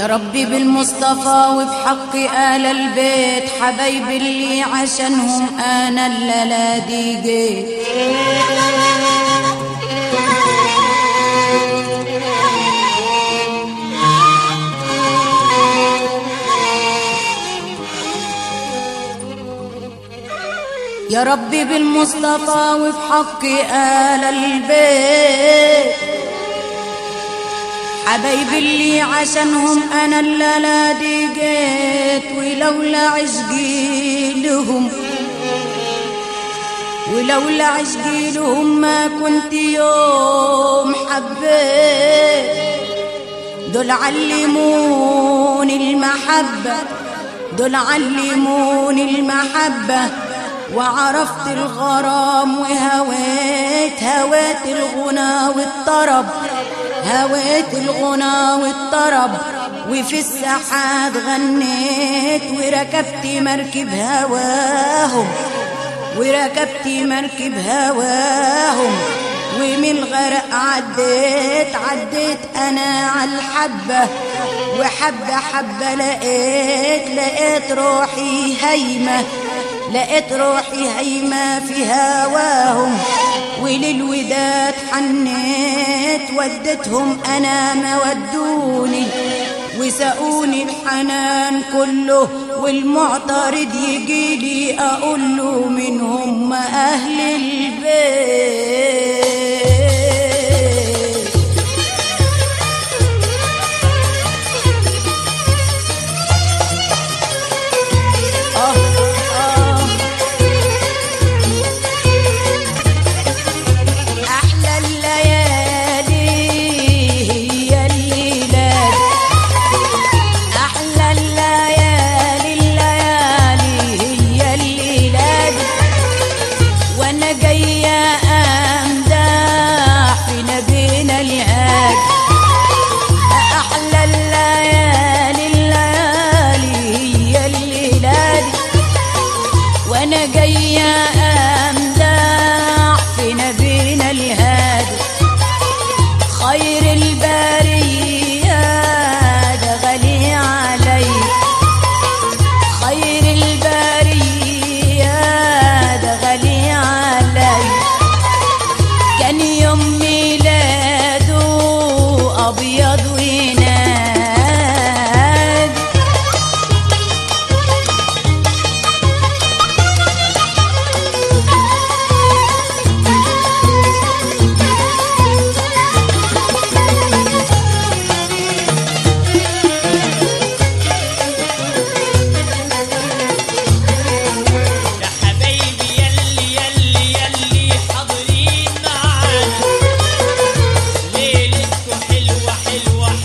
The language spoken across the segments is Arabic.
يا ربي بالمصطفى وبحق آل البيت حبايبي اللي عشانهم أنا الليلة دي جيت. يا ربي بالمصطفى وبحق آل البيت حبايبي اللي عشانهم أنا الليلة دي جيت. ولولا عشقي لهم ما كنت يوم حبيت. دول علموني المحبة وعرفت الغرام وهويت الغنى والطرب وفي الساحات غنيت وركبت مركب هواهم ومن الغرق عديت انا على الحبة وحبة لقيت روحي هيمة في هواهم. وللوداد حنيت ودتهم انا ما ودوني وسقوني الحنان كله. والمعترض يجيلي اقول له من هم اهل البيت. حلوة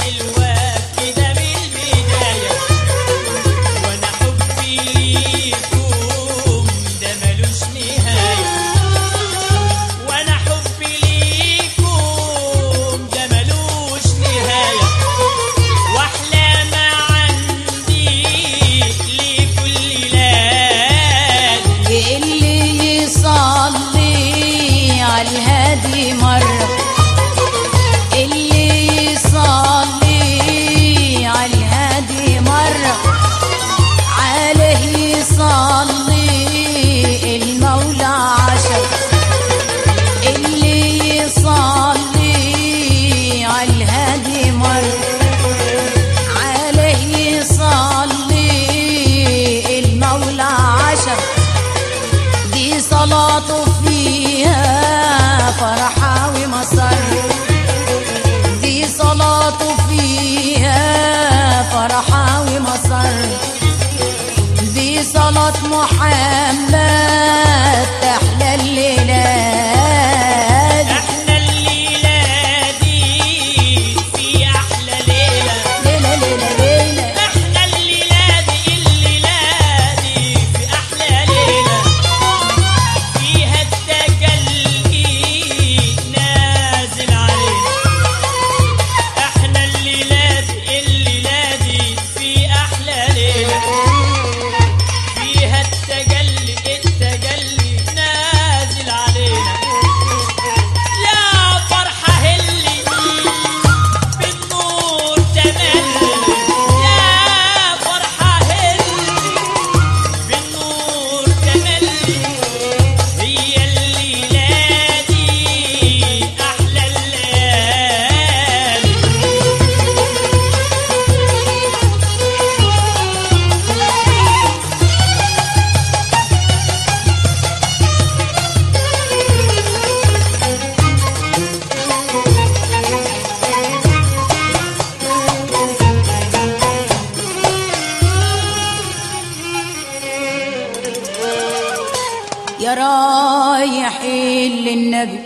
للنبي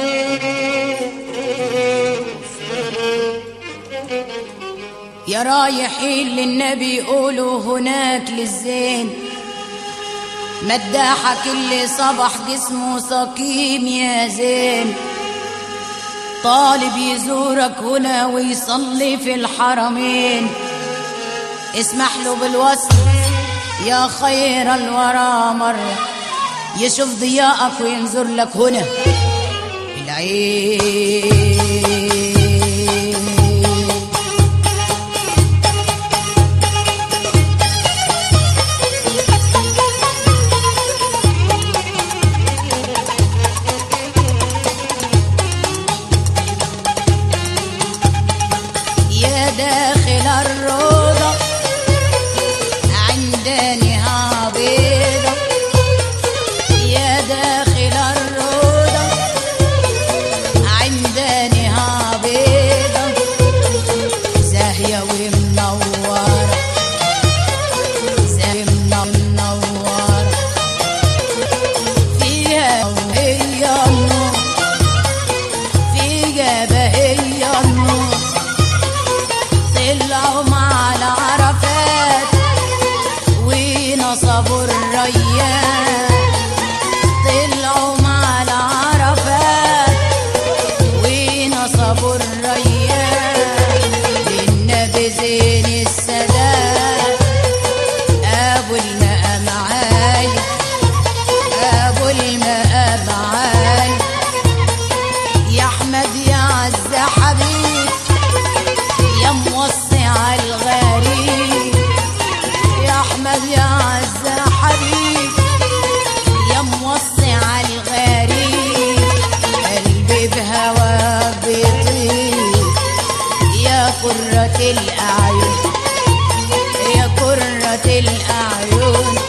يا رايحين للنبي قولوا هناك للزين مداحك اللي صبح جسمه سقيم يا زين طالب يزورك هنا ويصلي في الحرمين اسمح له بالوصل يا خير الورى مرة يشوف ضياءك وينظر لك هنا العين داخل الروضة عندنا بيضة يا داخل الروضة عندنا بيضة زاهية ومنورة زاهية منورة فيها هي النور فيها بهي النور طلعوا مع العرفات ونصبوا الريان طلعوا مع العرفات ونصبوا الريان للنبي زين السادات ابو المقام عالي ابو المقام عالي يا احمد يا عز حبيب يا موسع الغريب يا احمد يا عز حبيب يا موسع الغريب قلبي بهواك بيطير يا قرة الاعين يا قرة الاعين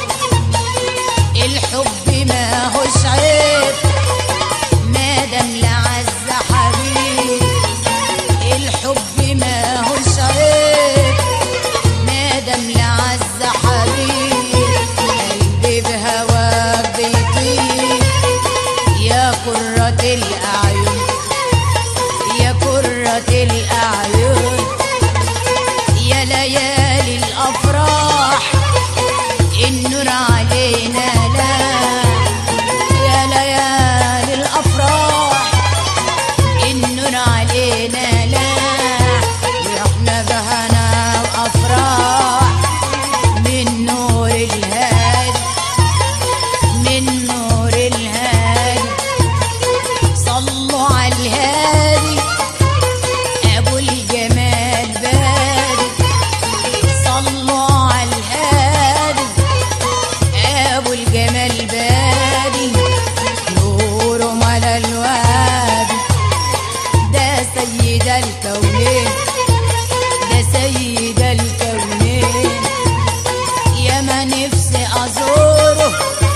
الحب ما هوش عيب ما دام لعز حبيب الحب ما هوش عيب ما دام لعز حبيب قلبي بهواك بيطير يا قرة الأعين يا قرة الأعين يا ليالي الأفراح النور علينا لا يا ليالي الأفراح النور علينا لا واحنا بهنا وافراح من نور الهادي من نور الهادي صلوا على الهادي ابو الجمال بادي صلوا على الهادي ابو الجمال بادي نوره ملا الوادي ده سيد الكونين ده سيد الكونين يا ما نفسي ازوره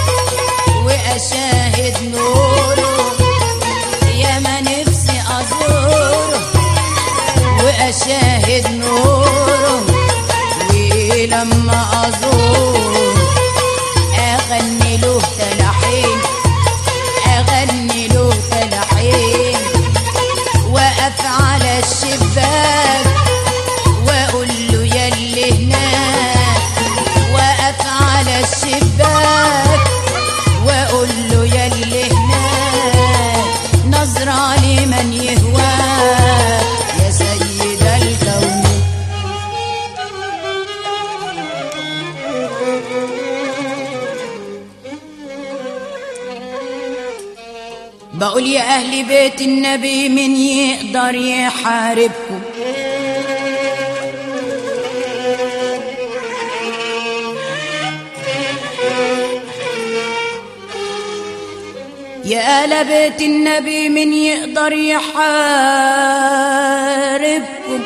واشاهد نوره يا ما نفسي ازوره واشاهد نوره ولما ازوره اغني له تلحين اغني له تلحين وقف على الشباك واقول له ياللي هناك وقف على الشباك واقول له ياللي هناك نظرة لمن يهواك يا سيد الكون بقول يا أهل بيت النبي من يقدر يحاربكم يا آل بيت النبي من يقدر يحاربكم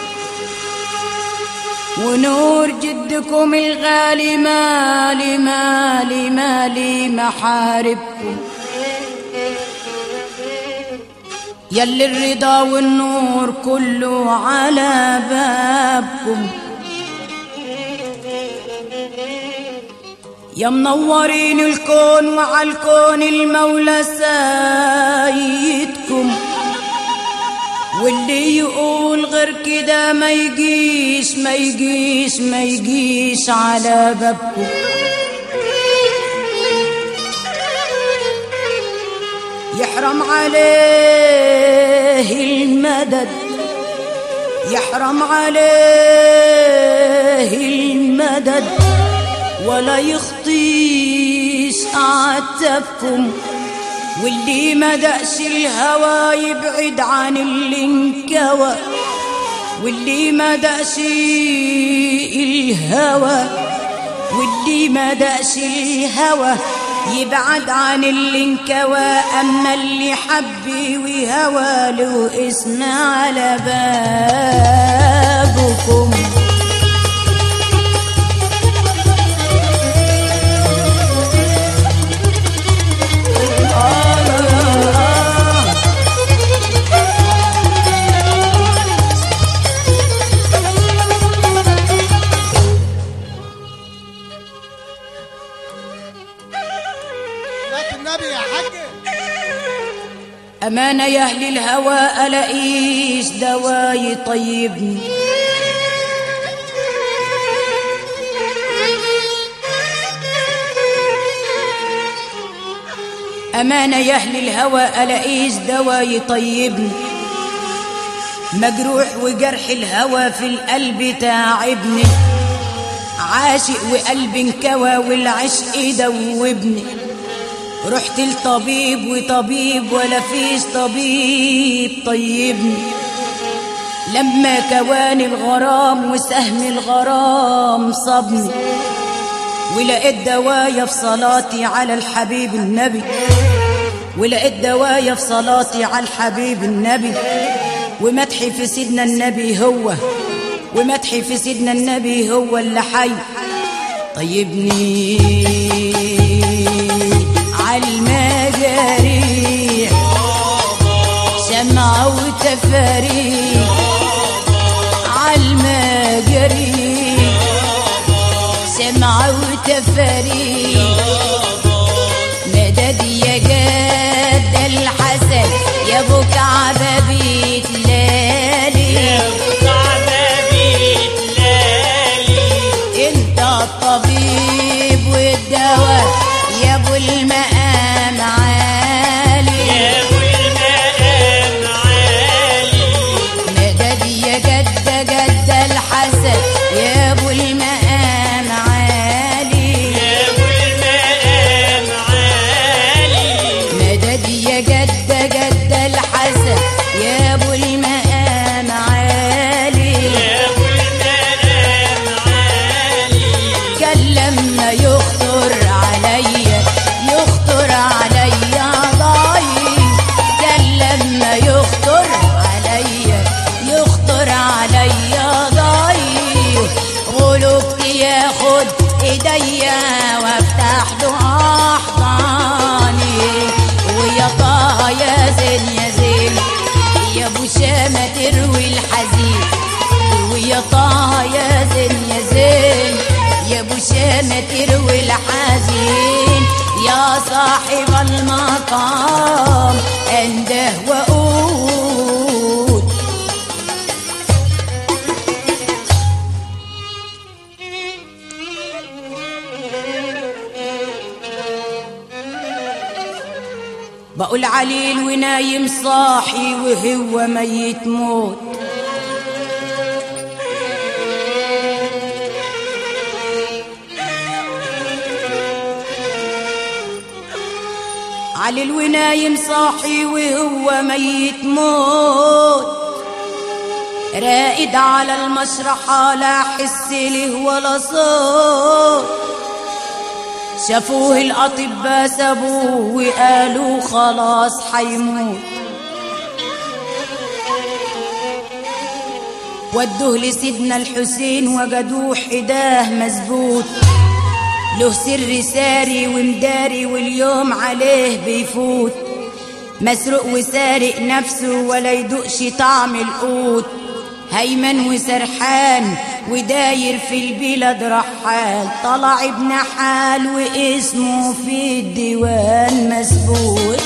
ونور جدكم الغالي مالي مالي مالي محاربكم يلي الرضا والنور كله على بابكم يا منورين الكون وعلى الكون المولى سايدكم، واللي يقول غير كده ما يجيش ما يجيش ما يجيش على بابكم. يحرم عليه المدد، يحرم عليه المدد، ولا يخطيش عتبكم. واللي ما دقش الهوى يبعد عن اللي انكوى، واللي ما دقش الهوى، واللي ما دقش الهوى يبعد عن اللي انكوى. اما اللي حبي وهوى له اسم على بابكم. أمانة يا أهل الهوى ألاقيش دواء يطيبني، أمانة يا أهل الهوى ألاقيش دواء يطيبني. مجروح وجرح الهوى في القلب تعبني، عاشق وقلب انكوى والعشق دوبني. رحت لطبيب وطبيب ولا فيش طبيب طيبني. لما كواني الغرام وسهم الغرام صبني، ولقيت دوايا في صلاتي على الحبيب النبي، ولقيت دوايا في صلاتي على الحبيب النبي. ومدحي في سيدنا النبي هو، ومدحي في سيدنا النبي هو اللي حي طيبني عالمجاريح شمعة وتفاريح، عالمجاريح شمعة وتفاريح. مدد يا جد الحسن يا ابو كعبة بيت لالي، يا ابو كعبة بيت لالي. انت الطبيب والدواء يا ابو المقام عالي، يا ابو المقام عالي. مدد يا جد جد الحسن يا ابو المقام عالي، يا ابو المقام عالي. مدد يا جد جد الحسن يا ابو المقام عالي، يا ابو المقام عالي. كان لما يخطر عليا يخطر عليا ضايق، كان لما يخطر عليا يخطر عليا ضايق. غلبت ياخد ايديا وافتح له احضاني، ويا طه يا زين يا زين يا ابو شامة تروي الحزين، ويا طه يا زين يا زين يا ابو شامة تروي الحزين. يا صاحب المقام انده وقول بقول عليل ونايم صاحي وهو ميت موت. عليل ونايم صاحي وهو ميت موت. راقد على المشرحة لا حس له ولا صوت. شافوه الأطباء سابوه وقالوا خلاص حيموت. ودوه لسيدنا الحسين وجدوه حداه مزبوط. له سر ساري ومداري واليوم عليه بيفوت. مسروق وسارق نفسه ولا يدوقش طعم القوت. هيمن وسرحان وداير في البلاد رحال، طلع ابن حال واسمه في الديوان مسبوق.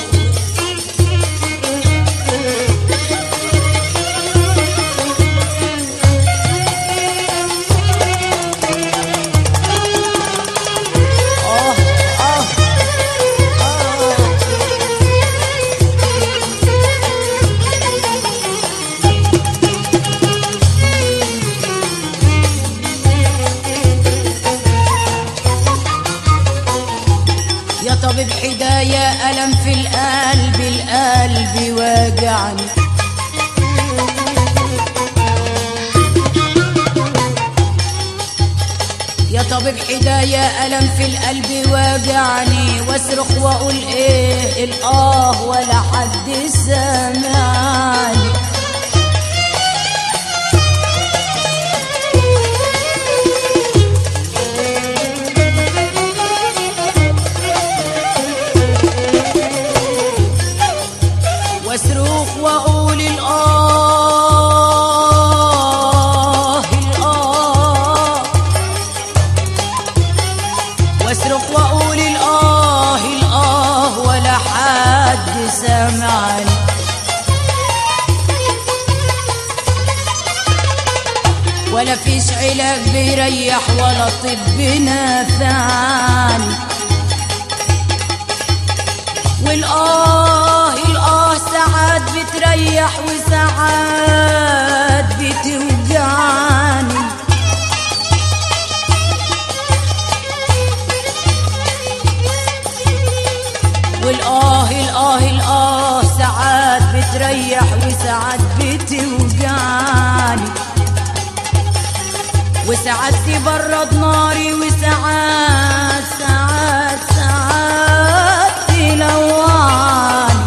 طبيب حداية ألم في القلب، القلب واجعني. يا طبيب حداية ألم في القلب واجعني، واصرخ واقول ايه الآه ولا حد سامعني. واصرخ واقول الآه الآه، واصرخ واقول الآه الآه ولا حد سامعني. ولا فيش علاج بيريح ولا طب نافعني. والآه الآه ساعات بتريح وساعات بتوجعني. والآه الآه الآه ساعات بتريح وساعات بتوجعني. وساعات تبرد ناري وساعات ساعات تلوعني.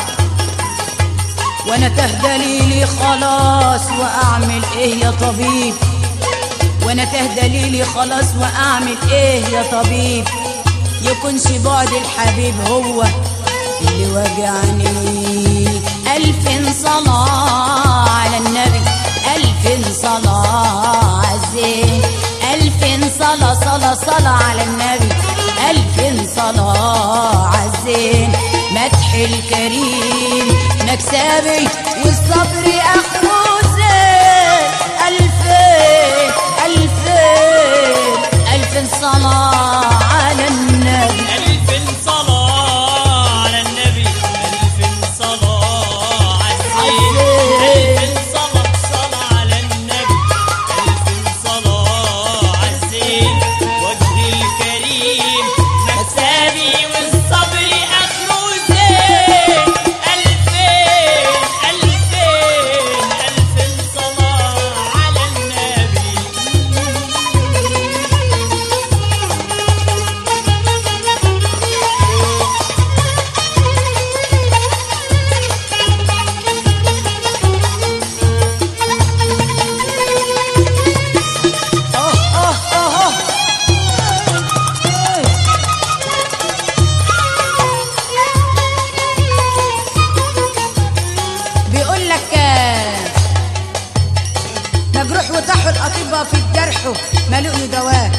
وانا تهدليلي خلاص واعمل ايه يا طبيب؟ وانا تهدليلي خلاص واعمل ايه يا طبيب؟ يكونش بعد الحبيب هو اللي وجعني. ألف صلاة على النبي، ألف صلاة عالزين، ألف صلاة صلاة صلاة على النبي، ألف صلاة عالزين. مدح الكريم مكسبي والصبر أخوه زين. ألفين ألفين ألف صلاة على النبي، ألف صلاة على النبي، ألف صلاة عالزين. ألف صلاة صلاة على النبي، ألف صلاة عالزين. وجه الكريم مكسبي والصبر أخره زين. ألفين ألفين ألف صلاة على النبي. بيقول لك مجروح وطاحوا الأطباء في الجرح ما لقوا دواء.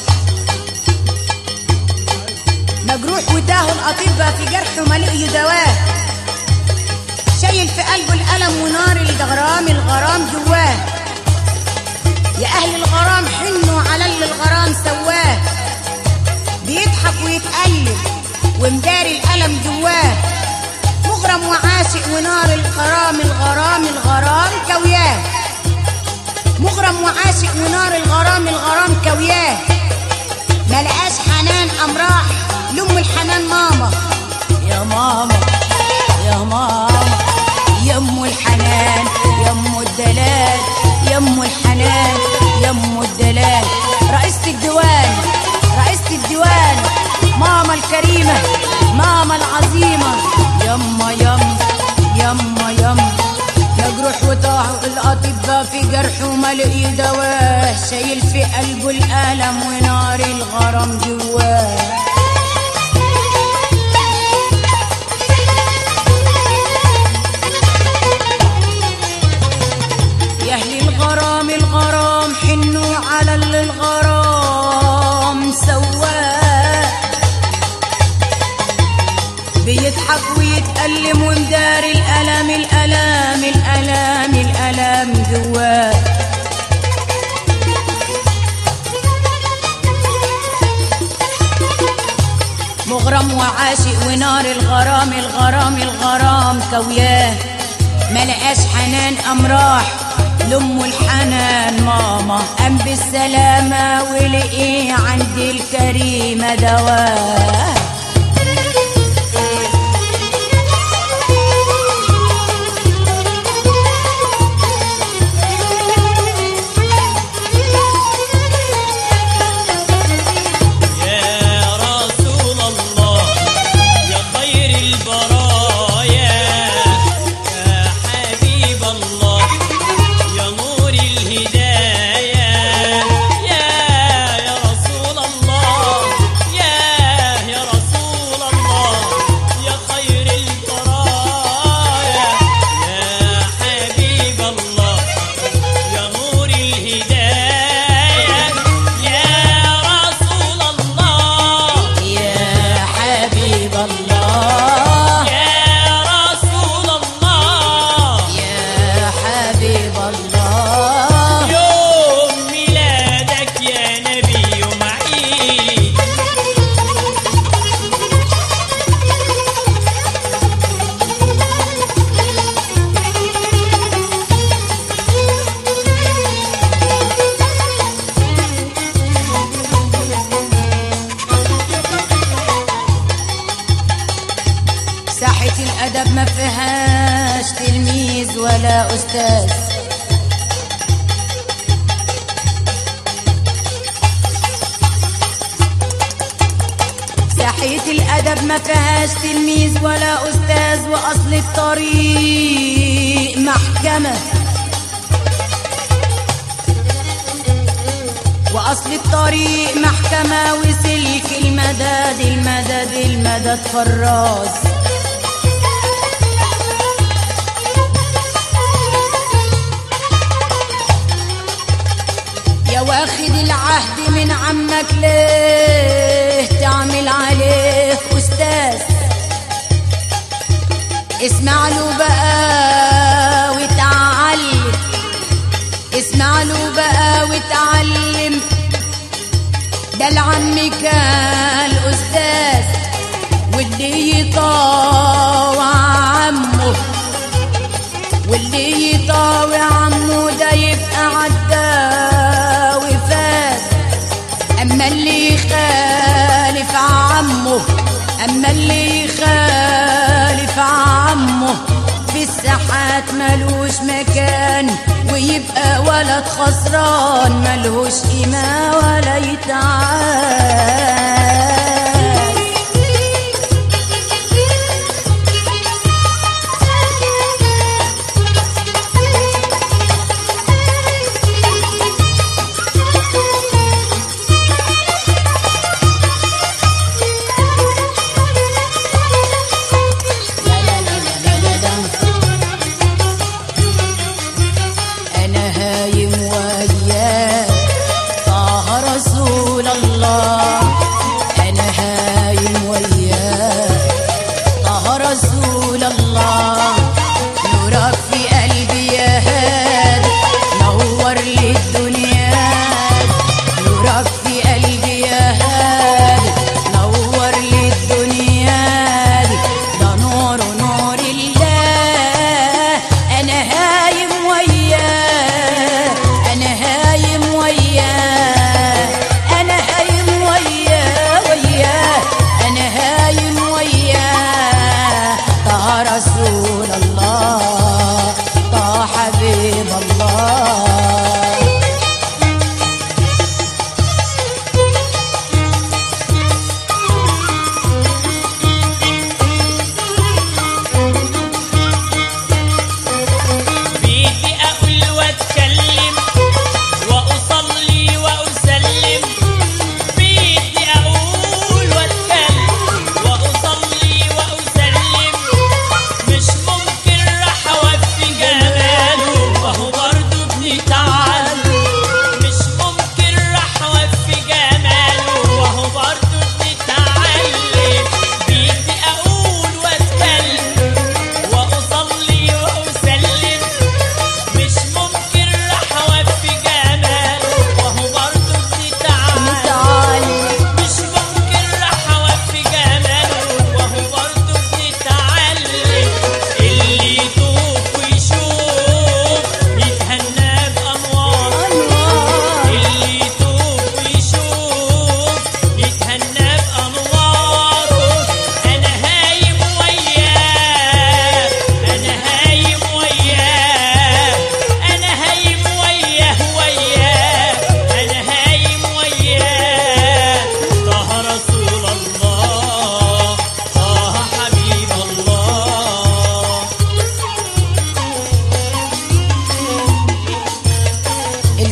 مجروح وتاهوا الأطباء في جرحه ما لقوا دواء. شايل في قلبه الألم ونار الغرام، الغرام جواه. يا أهل الغرام حنوا على اللي الغرام سواه. بيضحك ويتقلب ومداري الألم جواه. مغرم وعاشق ونار الغرام، الغرام الغرام كوياه. مغرم وعاشق ونار الغرام، الغرام كوياه. ملقاش حنان قام راح لأم الحنان ماما. يا ماما يا ماما يا ام الحنان، يا ام الدلال، يا ام الحنان، يا ام الدلال. رئيسة الديوان، رئيسة الديوان، ماما الكريمة، ماما العظيمة. يما يما يما يما مجروح وطاح الأطباء في جرحه ما لقي دواه. شايل في قلبه الألم ونار الغرام جواه. يا أهل الغرام، الغرام حنوا بيتألم ومدار الألم الألم الألم الألم جواه. مغرم وعاشق ونار الغرام الغرام الغرام كوياه. ملقاش حنان قام راح لأمه الحنان ماما، قام بالسلامة ولقي عند الكريمة دواه. ساحة الأدب ما فيهاش تلميذ ولا أستاذ، ساحة الأدب ما فيهاش تلميذ ولا أستاذ، وأصل الطريق محكمة، وأصل الطريق محكمة، وسلك المدد المدد المدد فراز. يا واخد العهد من عمك ليه تعمل عليه أستاذ؟ اسمع له بقى وتعلم، اسمع له بقى وتعلم، ده العم كان أستاذ، واللي يطاوع عمه، واللي يطاوع عمه ده يبقى عدى وفاز. أما اللي يخالف عمه، أما اللي يخالف عمه في الساحات ملوش مكان، ويبقى ولد خسران ملهوش قيمة ولا يتعاد. طه رسول الله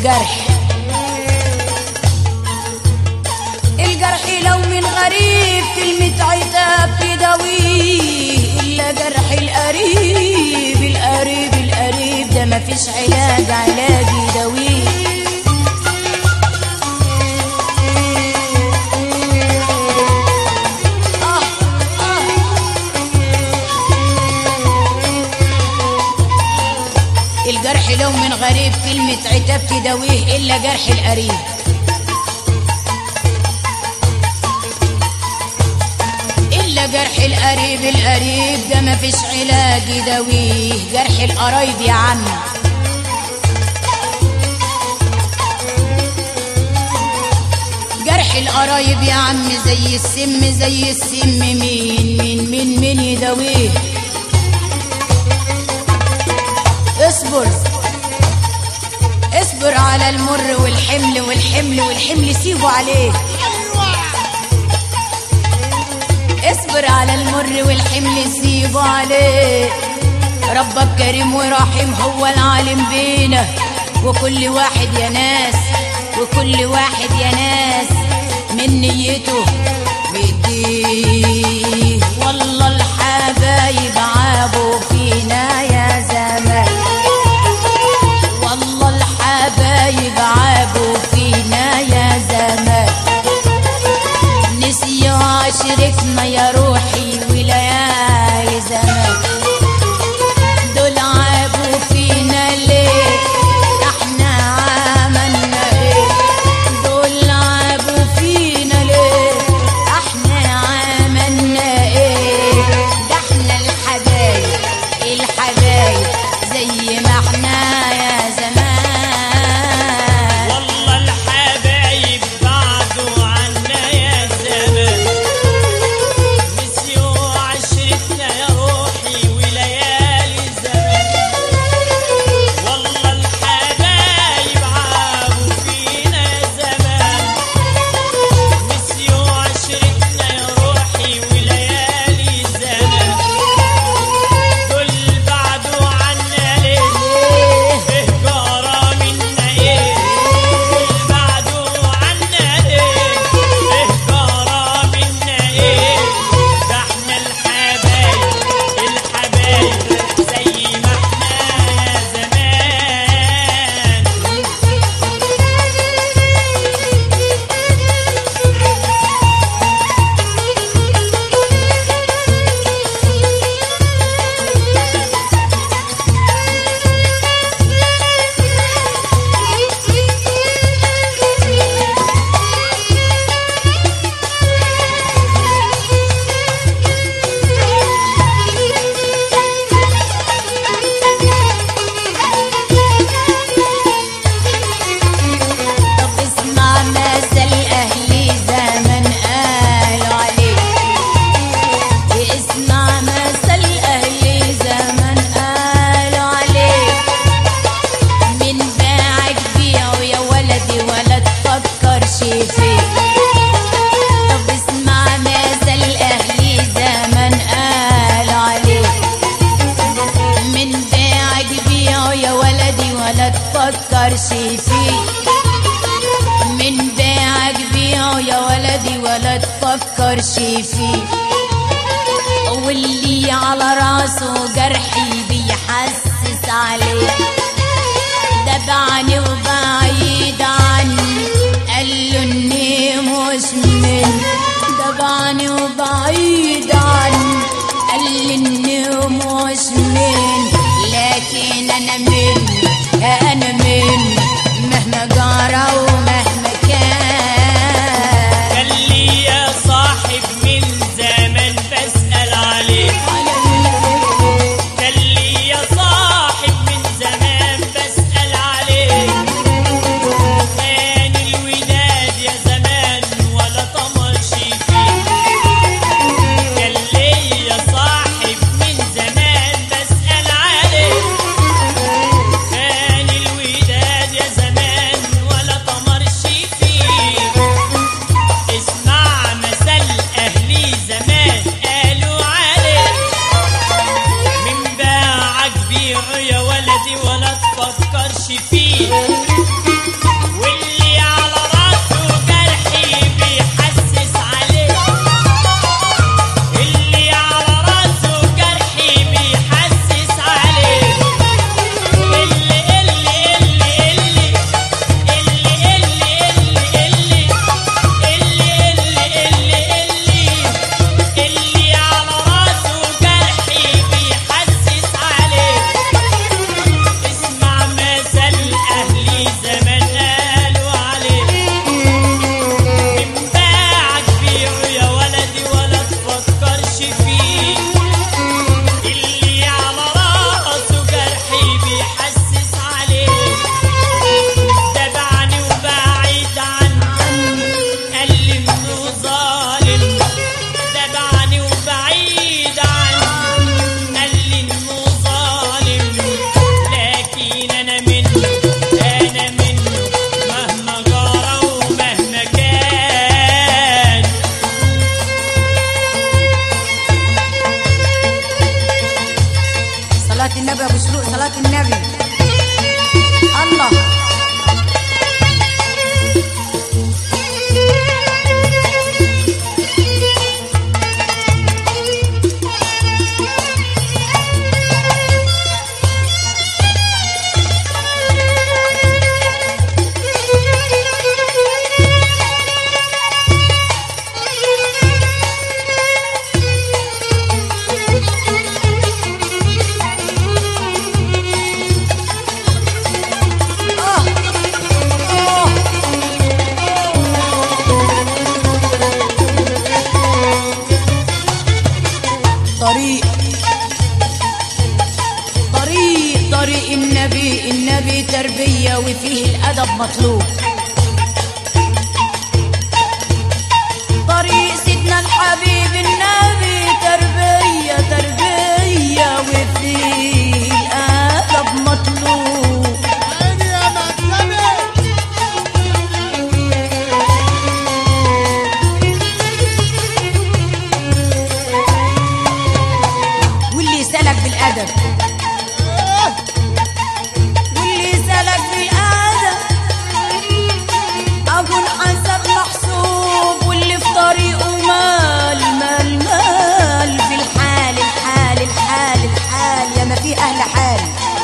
الجرح. الجرح لو من غريب كلمة عتاب تداويه، إلا جرح القريب القريب القريب ده مفيش علاج علاج يداويه. الجرح لو من غريب كلمة عتاب تداويه، إلا جرح القريب. إلا جرح القريب القريب ده مفيش علاج يداويه. جرح القرايب يا عم، جرح القرايب يا عم زي السم زي السم، مين يداويه؟ اصبر اصبر على المر والحمل والحمل والحمل سيبه عليه. اصبر على المر والحمل سيبه عليه. ربك كريم ورحيم هو العالم بينا، وكل واحد يا ناس وكل واحد يا ناس من نيته بيديه. والله الحبايب عابوا فينا يا زمان، والله الحبايب عابوا فينا يا زمان. نسيوا عشرتنا يا روحي وليالي زمان. دول عابوا فينا ليه؟ احنا عملنا ايه؟ دول عابوا فينا ليه؟ احنا عملنا ايه؟ ده احنا الحبايب الحبايب زي ما احنا يا زمان. والله الحبايب بعدوا عنا يا زمان. نسيوا عشرتنا يا روحي وليالي زمان. والله الحبايب عابوا فينا يا زمان. نسيوا عشرتنا يا روحي وليالي زمان. دول بعدوا عنا ليه؟ ايه جرى منا ايه؟ دول بعدوا عنا ليه؟ ايه جرى منا ايه؟ ده احنا الحبايب الحبايب زي ما احنا يا زمان. طب اسمع مثل أهل زمان قالوا عليه. اسمع مثل أهل زمان قالوا عليه. من باعك بيعه يا ولدي ولا تفكرش فيه. طب اسمع مثل أهل زمان قالوا عليه. من باعك بيعه يا ولدي ولا تفكرش فيه. من باعك بيعه يا ولدي ولا تفكرش فيه. واللي على راسه جرحي بيحسس عليه. ده بعاني وبعيد عني قال له اني مش من. ده بعاني وبعيد عني قال لي اني مش من. لكن انا من انا من مهما جرى ومهما كان. قال لي يا صاحب من زمان بسأل عليك. قال لي يا صاحب من زمان بسأل عليك. الأدب مطلوب. طريق سيدنا الحبيب النبي تربية تربية وفيه الأدب مطلوب. واللي سلك بالأدب واللي سلك بالأدب أبو الحسب محسوب، واللي في طريقه مال مال مال في الحال الحال الحال الحال يا ما في أهل حال.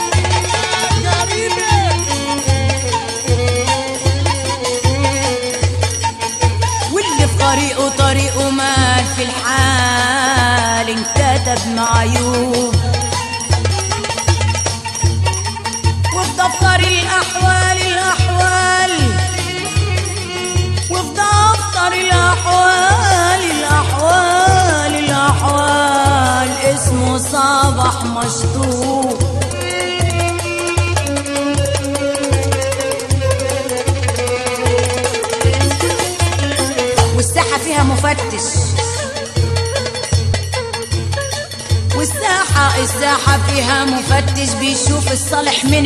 واللي في طريقه مال في الحال انكتب معيوب. وفي دفتر الأحوال وفي دفتر الأحوال اسمه صباح مشطوب. والساحة فيها مفتش، الساحة فيها مفتش بيشوف الصالح من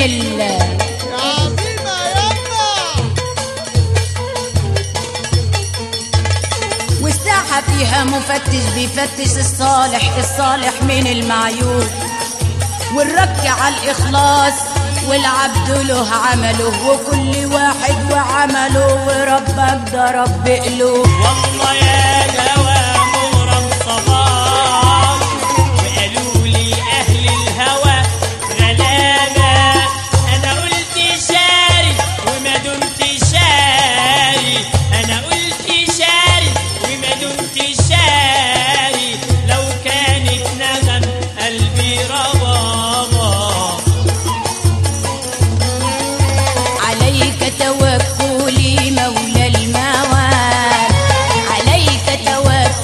والساحة فيها مفتش بيفتش الصالح من المعيوب. والرك على الإخلاص والعبد له عمله، وكل واحد وعمله، وربك ده رب قلوب. والله يا الهوى مغرم صباح، وقالوا لي أهل الهوى غلابة. أنا قلت شاري وما دمت شاري، أنا قلت شاري وما دمت شاري، لو كانت نغم قلبي ربابة. عليك توكلي مولى الموال، عليك توكلي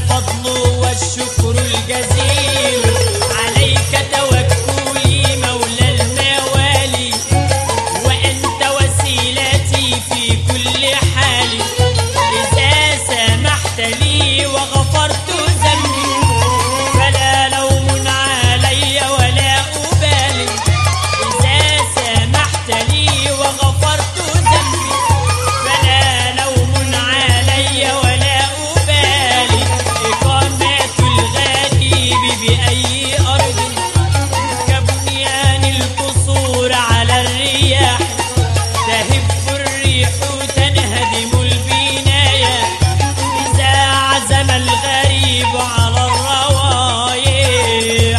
الفضل والشكر الجزيل، عليك توكلي مولى الموالي، وأنت وسيلتي في كل حال. إذا سمحت لي وغفرت ذنبي فلا لوم علي ولا أبالي. إذا سمحت لي وغفرت ذنبي فلا لوم علي ولا أبالي. إقامة الغريب بأي أرض كبنيان القصور على الرياح، تهب الريح تنهدم البنايا إذا عزم الغريب على الروايح.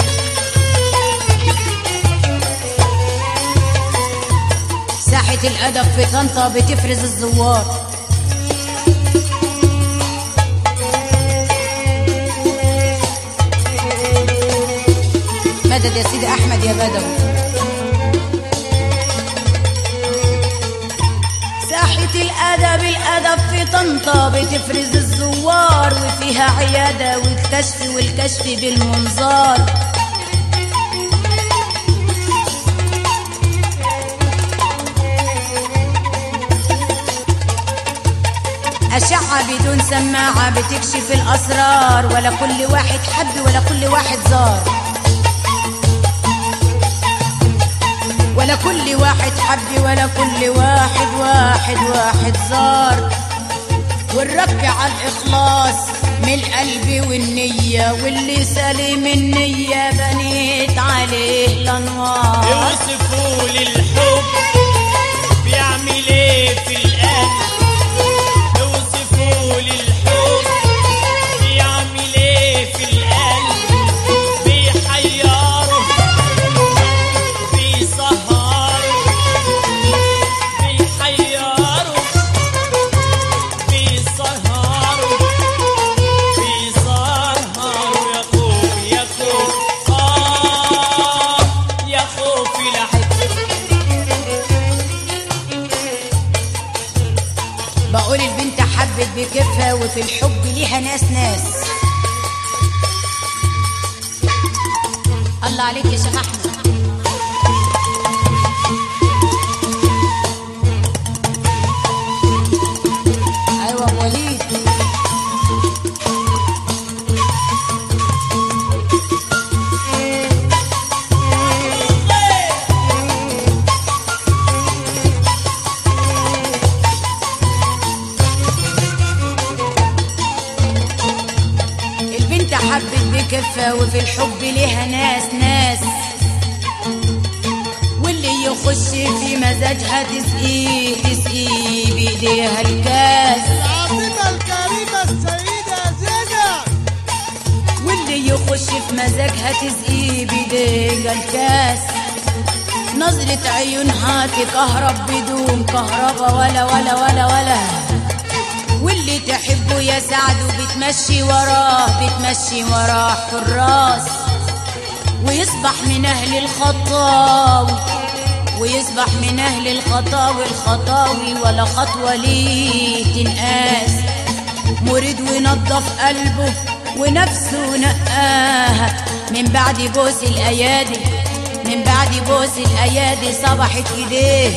ساحة الأدب في طنطا بتفرز الزوار. مدد يا سيدي أحمد يا بدوي. ساحة الأدب في طنطا بتفرز الزوار، وفيها عيادة والكشف بالمنظار. أشعة بدون سماعة بتكشف الأسرار، ولا كل واحد حب ولا كل واحد زار، ولا كل واحد حب ولا كل واحد زار. والرك على الإخلاص من القلب والنية، واللي سليم النية بنيت عليه الأنوار. اوصفوا للحب بيعمل ايه في القلب، اوصفوا للحب بيعمل ايه في القلب. بيحيره بيسهره بيحيره بيسهره يا خوف يا خوف يا خوف لحب. بقول البنت حبت بكيفها، وفي الحب ليها ناس. الله عليك يا شيخ احمد. ايوه ابو وليد. البنت حبت بكفة، وفي الحب ليها ناس. واللي يخش في مزاجها تسقيه بإيديها الكاس. العاصمة الكريمة السيدة زينب. واللي يخش في مزاجها تسقيه بإيديها الكاس. نظرة عيونها تكهرب بدون كهربا ولا. واللي تحبه يا سعد بتمشي وراه حراس. ويصبح من أهل الخطاوي ولا خطوة ليه تنقاس. مريد ونظف قلبه ونفسه نقاها من بعد بوس الأيادي. صبحت إيديه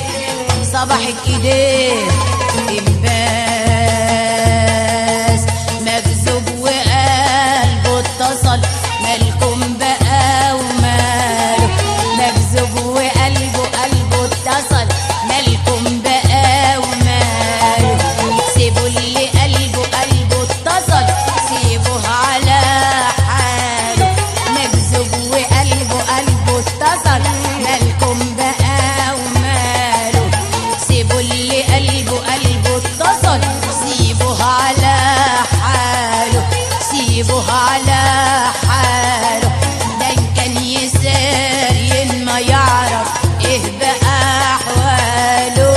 انباس. مجذوب وقلبه اتصل، مالكم بقى وماله. مجذوب وقلبه اتصل، مالكم بقى وماله. سيبوا اللي قلبه اتصل، سيبوه على حاله. مجذوب وقلبه اتصل، مالكم بقى وماله. سيبوا اللي قلبه اتصل، سيبوه على حاله. ده إن كان يسار ما يعرف ايه بقى احواله.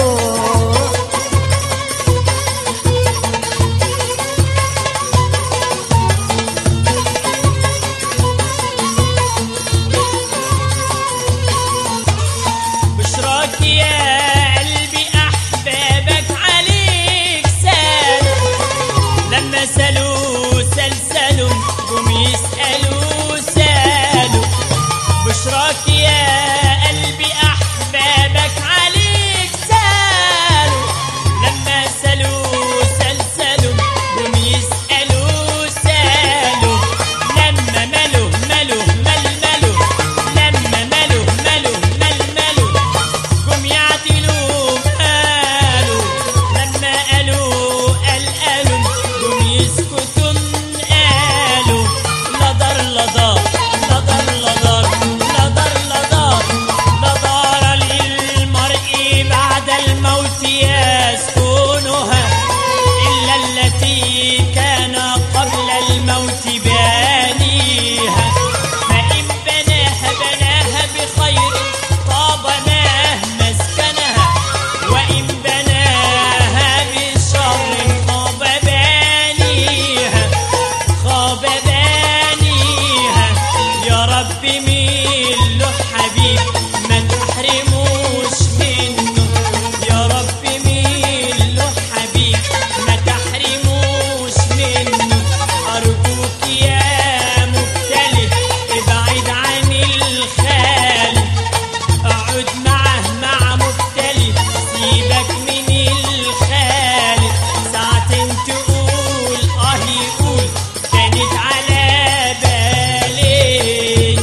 بشراك يا قلبي أحبابك عليك سال، لما سلسلوا قوم يسألوا سالوا بشراك يا قلبي أحبابك عليك سالوا لما سالوا سلسلوا قوم يسألوا سالوا لما ملوا ململوا لما ملوا قوم يعدلوا قالوا لما قالوا قالوا قوم يسكتوا قالوا لدار لدار لدار لدار لدار لدار لدار للمرء بعد الموت يسكنها إلا التي كان قبل الموت بانيها فإن بناها بخير طاب مهما مسكنها وإن بناها بشر خاب بانيها خاب بانيها يا رب مين له حبيب ما تحرموش منه يا رب مين له حبيب ما تحرموش منه أرجوك يا مبتلي ابعد عن الخالق اقعد مع مبتلي سيبك من الخالق ساعتين تقول يقول كانت على بالي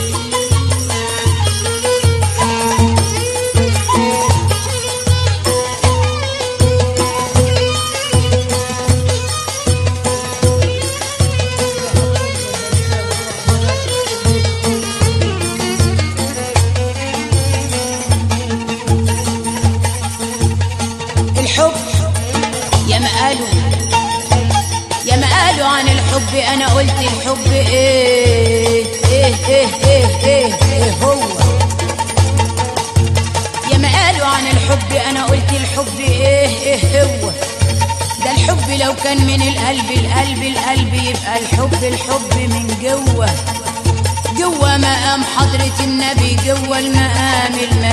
الحب يا ما قالوا عن الحب انا قلت الحب ايه هو يا ما قالوا عن الحب انا قلت الحب ايه هو ده الحب لو كان من القلب يبقى الحب من جوه مقام حضرة النبي جوه المقام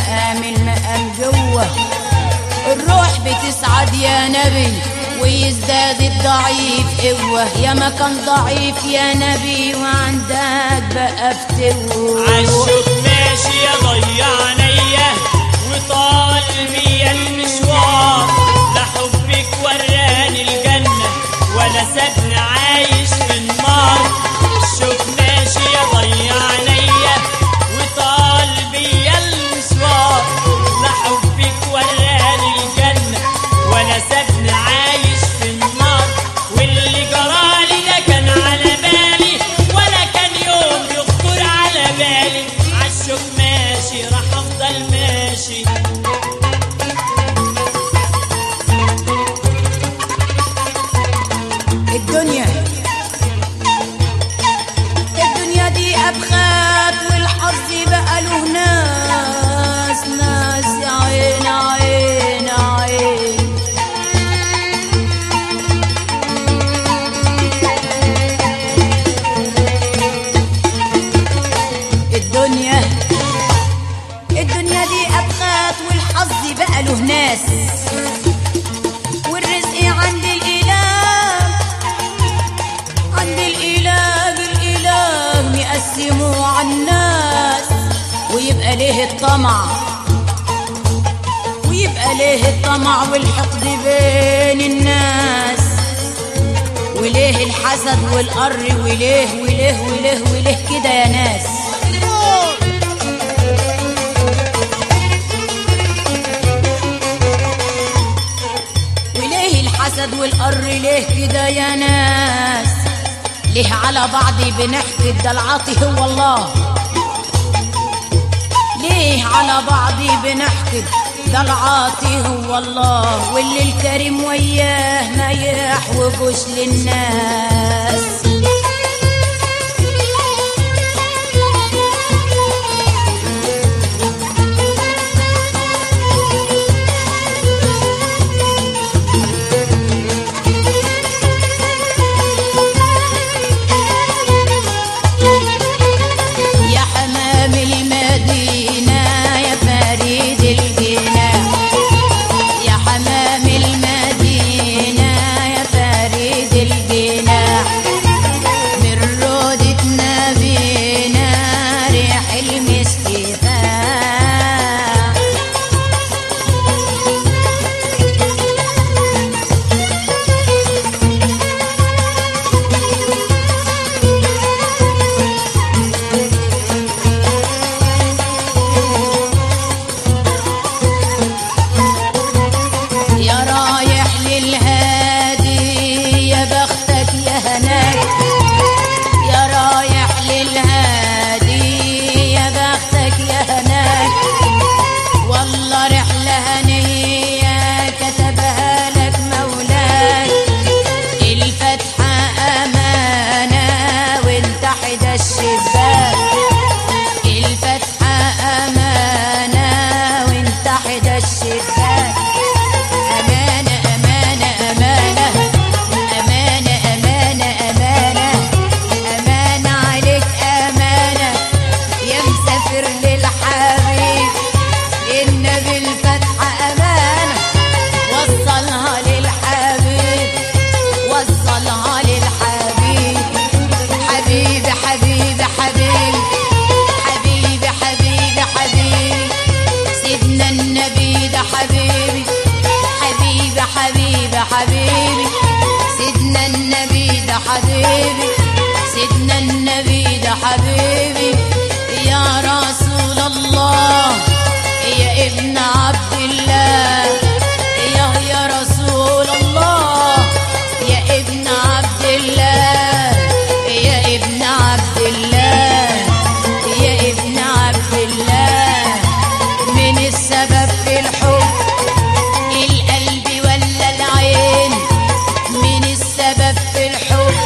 جوه الروح بتسعد يا نبي ويزداد الضعيف قوة يا ما كان ضعيف يا نبي وعندك بقى فتوة عالشوق ماشي يا ضيع عينيا وطال بيا المشوار لا حبك وراني الجنة ولا سابني عايش في النار الشوق ماشي يا ضيع عينيا وطال بيا المشوار لا حبك وراني الجنة ولا سابني عايش في النار واللي جرالي ده كان على بالي ولا كان يوم يخطر على بالي عالشوق ماشي راح افضل ماشي الدنيا دي أبخات والحظ بقى له ناس يا عين عين عين الدنيا دي أبخات والحظ بقى له ناس والرزق عند الإله مقسمه على الناس ويبقى ليه الطمع والحقد بين الناس وليه الحسد والقر وليه كده يا ناس وليه الحسد والقر ليه كده يا ناس ليه على بعضي بنحكي ده العاطي هو الله ليه على بعضي بنحكي ده العاطي هو الله واللي الكريم وياه ما يحوجوش للناس يا حمام المدينة يا فريد الجناح حبيبي سيدنا النبي ده حبيبي يا رسول الله يا ابن عبد الله يا رسول الله يا ابن عبد الله يا ابن عبد الله يا ابن عبد الله من السبب في الحب القلب ولا العين من السبب في الحب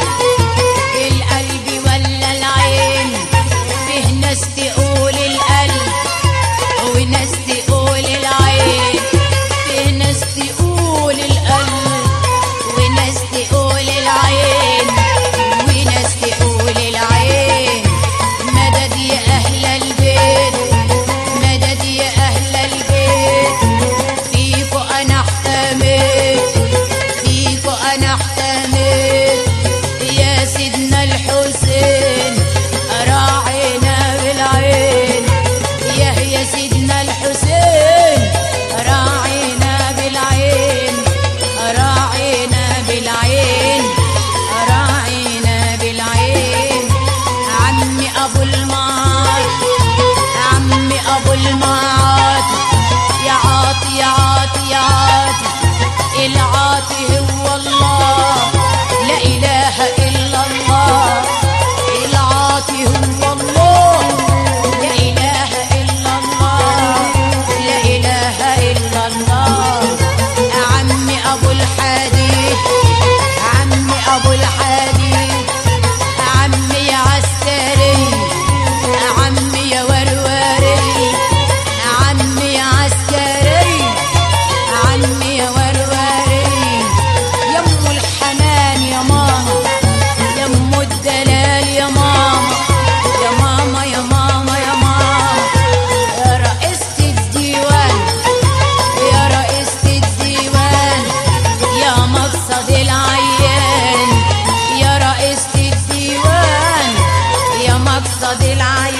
القلب ولا العين فيه ناس تقول القلب وناس تقول العين فيه ناس تقول القلب وناس تقول العين وناس تقول العين مدد يا أهل البيت مدد يا أهل البيت فيكو أنا احتميت فيكو أنا احتميت يا سيدنا الحسين راعينا بالعين يا سيدنا الحسين راعينا بالعين راعينا بالعين راعينا بالعين عمي أبو المعاط عمي أبو المعاط يا عاطي يا عاطي يا عاطي العاطي هو الله لا إله إلا الله العاطي هو الله لا إله إلا الله لا إله إلا الله عمي أبو الحديد عمي أبو الحديد عمي يا عسكري عمي يا وروري عمي يا عسكري عمي يا وروري يا ام الحنان يا ماما يا ام الدلال يا ماما يا ماما يا ماما يا ماما يا رئيسة الديوان يا رئيسة الديوان يا مقصد العيان يا رئيسة الديوان يا مقصد العيان